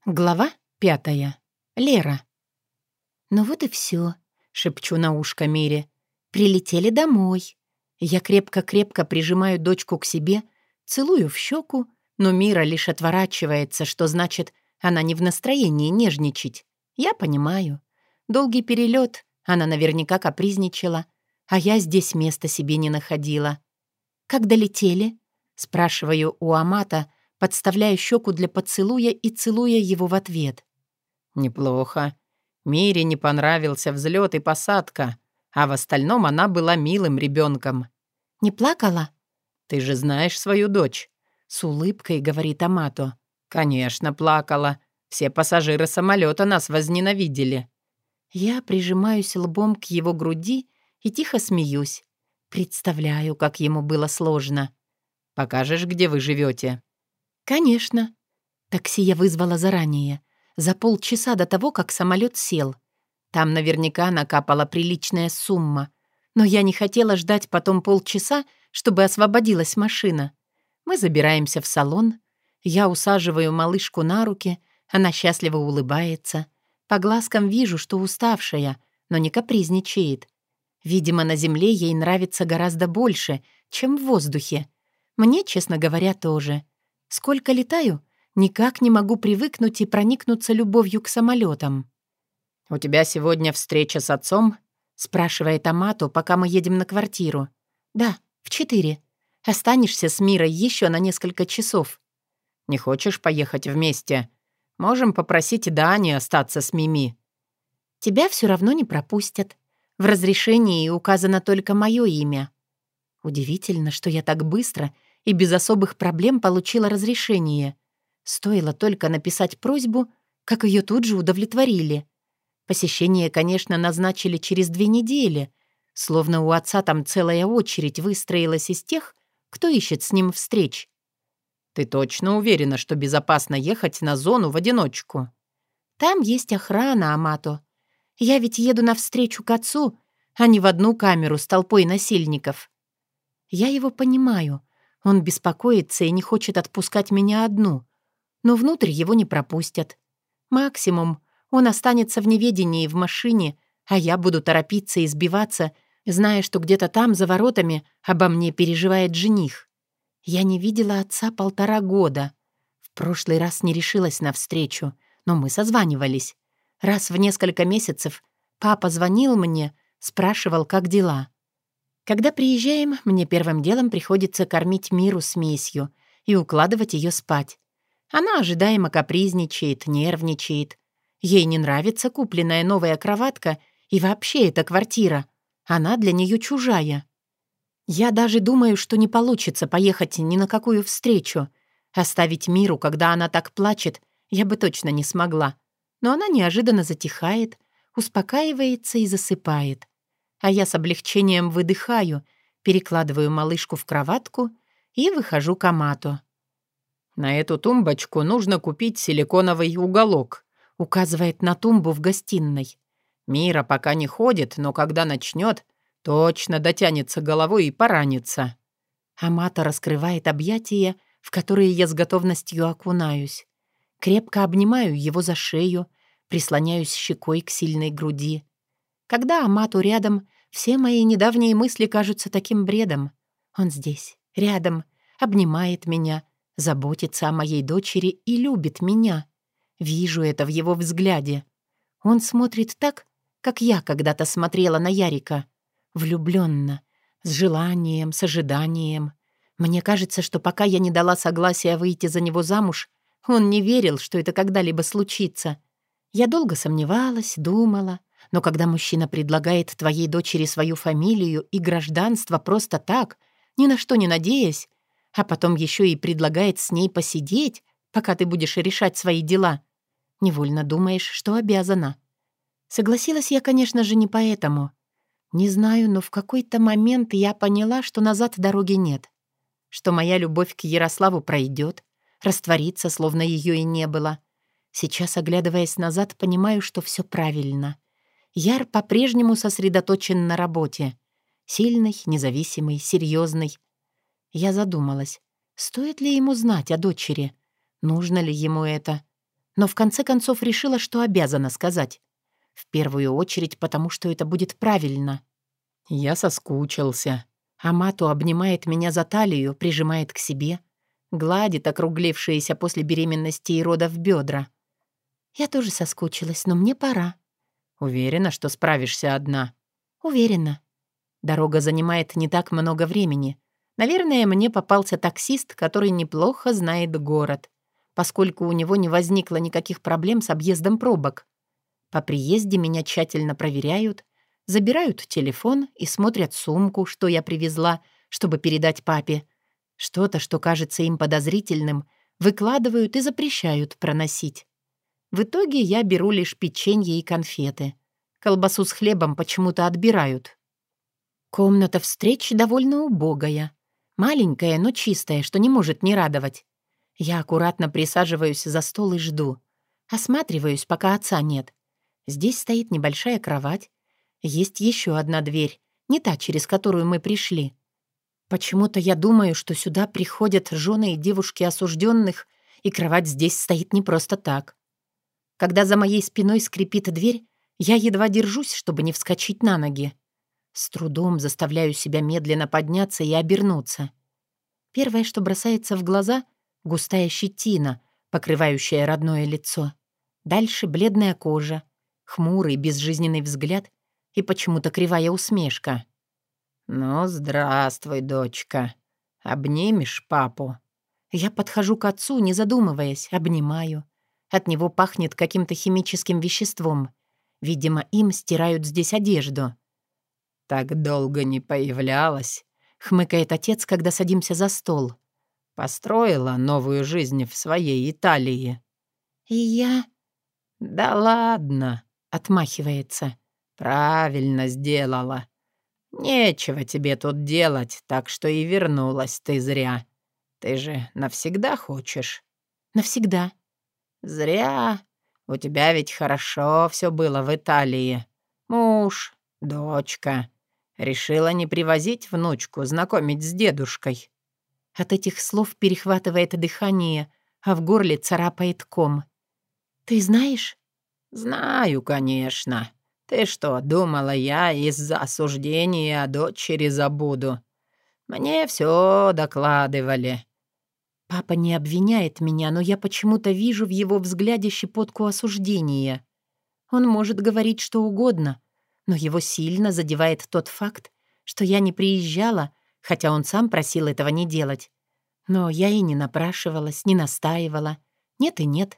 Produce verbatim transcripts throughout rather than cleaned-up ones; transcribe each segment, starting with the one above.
Глава пятая. Лера. «Ну вот и все, шепчу на ушко Мире. «Прилетели домой». Я крепко-крепко прижимаю дочку к себе, целую в щеку, но Мира лишь отворачивается, что значит, она не в настроении нежничать. Я понимаю. Долгий перелет, она наверняка капризничала, а я здесь места себе не находила. «Как долетели?» — спрашиваю у Амата, подставляя щеку для поцелуя и целуя его в ответ. «Неплохо. Мире не понравился взлет и посадка, а в остальном она была милым ребенком. «Не плакала?» Ты же знаешь свою дочь». С улыбкой говорит Амато. «Конечно, плакала. Все пассажиры самолета нас возненавидели». Я прижимаюсь лбом к его груди и тихо смеюсь. Представляю, как ему было сложно. «Покажешь, где вы живете?» «Конечно». Такси я вызвала заранее, за полчаса до того, как самолет сел. Там наверняка накапала приличная сумма. Но я не хотела ждать потом полчаса, чтобы освободилась машина. Мы забираемся в салон. Я усаживаю малышку на руки. Она счастливо улыбается. По глазкам вижу, что уставшая, но не капризничает. Видимо, на земле ей нравится гораздо больше, чем в воздухе. Мне, честно говоря, тоже. Сколько летаю, никак не могу привыкнуть и проникнуться любовью к самолетам. «У тебя сегодня встреча с отцом?» — спрашивает Амато, пока мы едем на квартиру. «Да, в четыре. Останешься с Мирой еще на несколько часов». «Не хочешь поехать вместе? Можем попросить Дани остаться с Мими». «Тебя все равно не пропустят. В разрешении указано только мое имя». Удивительно, что я так быстро и без особых проблем получила разрешение. Стоило только написать просьбу, как ее тут же удовлетворили. Посещение, конечно, назначили через две недели, словно у отца там целая очередь выстроилась из тех, кто ищет с ним встреч. «Ты точно уверена, что безопасно ехать на зону в одиночку?» Там есть охрана, Амато. Я ведь еду навстречу к отцу, а не в одну камеру с толпой насильников. Я его понимаю. Он беспокоится и не хочет отпускать меня одну. Но внутрь его не пропустят. Максимум, он останется в неведении в машине, а я буду торопиться и сбиваться, зная, что где-то там, за воротами, обо мне переживает жених. Я не видела отца полтора года. В прошлый раз не решилась навстречу, но мы созванивались. Раз в несколько месяцев папа звонил мне, спрашивал, как дела. Когда приезжаем, мне первым делом приходится кормить Миру смесью и укладывать ее спать. Она ожидаемо капризничает, нервничает. Ей не нравится купленная новая кроватка и вообще эта квартира. Она для нее чужая. Я даже думаю, что не получится поехать ни на какую встречу. Оставить Миру, когда она так плачет, я бы точно не смогла. Но она неожиданно затихает, успокаивается и засыпает. А я с облегчением выдыхаю, перекладываю малышку в кроватку и выхожу к Амато. «На эту тумбочку нужно купить силиконовый уголок», — указывает на тумбу в гостиной. «Мира пока не ходит, но когда начнет, точно дотянется головой и поранится». Амато раскрывает объятия, в которые я с готовностью окунаюсь. Крепко обнимаю его за шею, прислоняюсь щекой к сильной груди. Когда Амато рядом, все мои недавние мысли кажутся таким бредом. Он здесь, рядом, обнимает меня, заботится о моей дочери и любит меня. Вижу это в его взгляде. Он смотрит так, как я когда-то смотрела на Ярика. Влюбленно, с желанием, с ожиданием. Мне кажется, что пока я не дала согласия выйти за него замуж, он не верил, что это когда-либо случится. Я долго сомневалась, думала, но когда мужчина предлагает твоей дочери свою фамилию и гражданство просто так, ни на что не надеясь, а потом еще и предлагает с ней посидеть, пока ты будешь решать свои дела, невольно думаешь, что обязана. Согласилась я, конечно же, не поэтому. Не знаю, но в какой-то момент я поняла, что назад дороги нет, что моя любовь к Ярославу пройдет, растворится, словно ее и не было. Сейчас, оглядываясь назад, понимаю, что все правильно. Яр по-прежнему сосредоточен на работе. Сильный, независимый, серьезный. Я задумалась, стоит ли ему знать о дочери? Нужно ли ему это? но в конце концов решила, что обязана сказать. В первую очередь, потому что это будет правильно. Я соскучился. Амато обнимает меня за талию, прижимает к себе, гладит округлившиеся после беременности и родов бедра. Я тоже соскучилась, но мне пора. Уверена, что справишься одна? Уверена. Дорога занимает не так много времени. Наверное, мне попался таксист, который неплохо знает город, поскольку у него не возникло никаких проблем с объездом пробок. По приезде меня тщательно проверяют, забирают телефон и смотрят сумку, что я привезла, чтобы передать папе. Что-то, что кажется им подозрительным, выкладывают и запрещают проносить. В итоге я беру лишь печенье и конфеты. Колбасу с хлебом почему-то отбирают. Комната встреч довольно убогая. Маленькая, но чистая, что не может не радовать. Я аккуратно присаживаюсь за стол и жду. Осматриваюсь, пока отца нет. Здесь стоит небольшая кровать. Есть еще одна дверь, не та, через которую мы пришли. Почему-то я думаю, что сюда приходят жены и девушки осужденных, и кровать здесь стоит не просто так. Когда за моей спиной скрипит дверь, я едва держусь, чтобы не вскочить на ноги. С трудом заставляю себя медленно подняться и обернуться. Первое, что бросается в глаза — густая щетина, покрывающая родное лицо. Дальше бледная кожа, хмурый безжизненный взгляд и почему-то кривая усмешка. «Ну, здравствуй, дочка. Обнимешь папу?» Я подхожу к отцу, не задумываясь, обнимаю. От него пахнет каким-то химическим веществом. Видимо, им стирают здесь одежду. «Так долго не появлялась», — хмыкает отец, когда садимся за стол. «Построила новую жизнь в своей Италии». «И я...» «Да ладно», — отмахивается. «Правильно сделала. Нечего тебе тут делать, так что и вернулась ты зря. Ты же навсегда хочешь?» «Навсегда». «Зря. У тебя ведь хорошо все было в Италии. Муж, дочка. Решила не привозить внучку, знакомить с дедушкой». От этих слов перехватывает дыхание, а в горле царапает ком. «Ты знаешь?» «Знаю, конечно. Ты что, думала, я из-за осуждения о дочери забуду? Мне все докладывали». Папа не обвиняет меня, но я почему-то вижу в его взгляде щепотку осуждения. Он может говорить что угодно, но его сильно задевает тот факт, что я не приезжала, хотя он сам просил этого не делать. Но я и не напрашивалась, не настаивала. Нет и нет.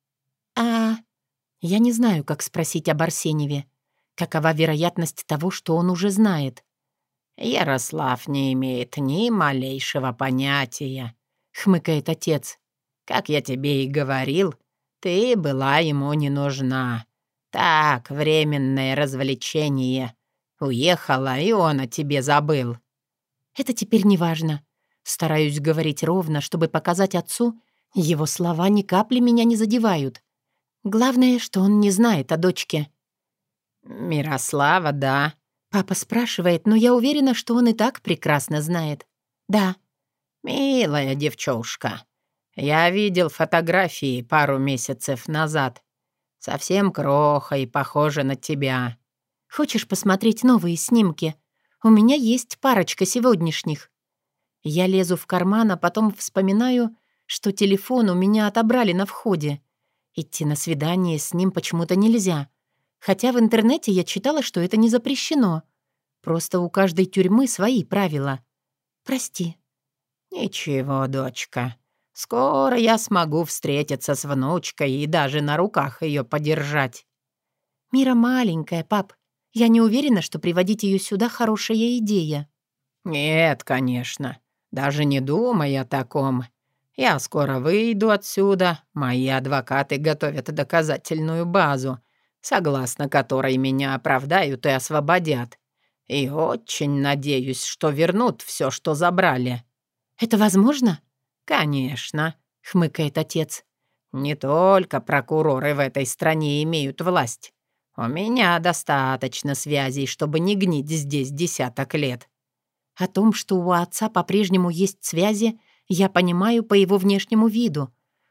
А я не знаю, как спросить об Арсеньеве. Какова вероятность того, что он уже знает? «Ярослав не имеет ни малейшего понятия», — хмыкает отец. «Как я тебе и говорил, ты была ему не нужна. Так, временное развлечение. Уехала, и он о тебе забыл». «Это теперь не важно. Стараюсь говорить ровно, чтобы показать отцу, его слова ни капли меня не задевают. Главное, что он не знает о дочке». «Мирослава, да?» Папа спрашивает, но я уверена, что он и так прекрасно знает. «Да». «Милая девчушка, я видел фотографии пару месяцев назад. Совсем кроха и похожа на тебя». «Хочешь посмотреть новые снимки? У меня есть парочка сегодняшних». Я лезу в карман, а потом вспоминаю, что телефон у меня отобрали на входе. Идти на свидание с ним почему-то нельзя. Хотя в интернете я читала, что это не запрещено. Просто у каждой тюрьмы свои правила. Прости. «Ничего, дочка. Скоро я смогу встретиться с внучкой и даже на руках ее подержать». Мира маленькая, пап. Я не уверена, что приводить ее сюда хорошая идея. «Нет, конечно. Даже не думай о таком. Я скоро выйду отсюда. Мои адвокаты готовят доказательную базу, согласно которой меня оправдают и освободят. И очень надеюсь, что вернут все, что забрали». «Это возможно?» «Конечно», — хмыкает отец. «Не только прокуроры в этой стране имеют власть. У меня достаточно связей, чтобы не гнить здесь десяток лет». О том, что у отца по-прежнему есть связи, я понимаю по его внешнему виду.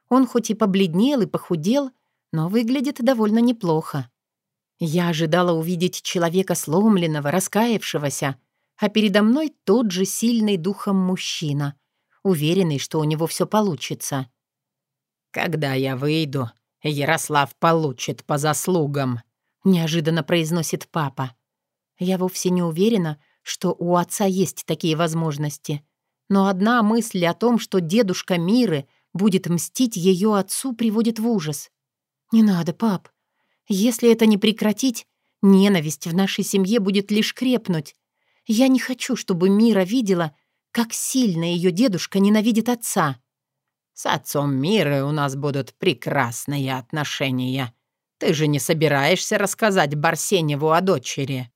Он хоть и побледнел и похудел, но выглядит довольно неплохо. Я ожидала увидеть человека сломленного, раскаявшегося, а передо мной тот же сильный духом мужчина, уверенный, что у него все получится. «Когда я выйду, Ярослав получит по заслугам», — неожиданно произносит папа. Я вовсе не уверена, что у отца есть такие возможности. Но одна мысль о том, что дедушка Миры будет мстить ее отцу, приводит в ужас. «Не надо, пап. Если это не прекратить, ненависть в нашей семье будет лишь крепнуть. Я не хочу, чтобы Мира видела, как сильно ее дедушка ненавидит отца». «С отцом Миры у нас будут прекрасные отношения. Ты же не собираешься рассказать Барсеневу о дочери?»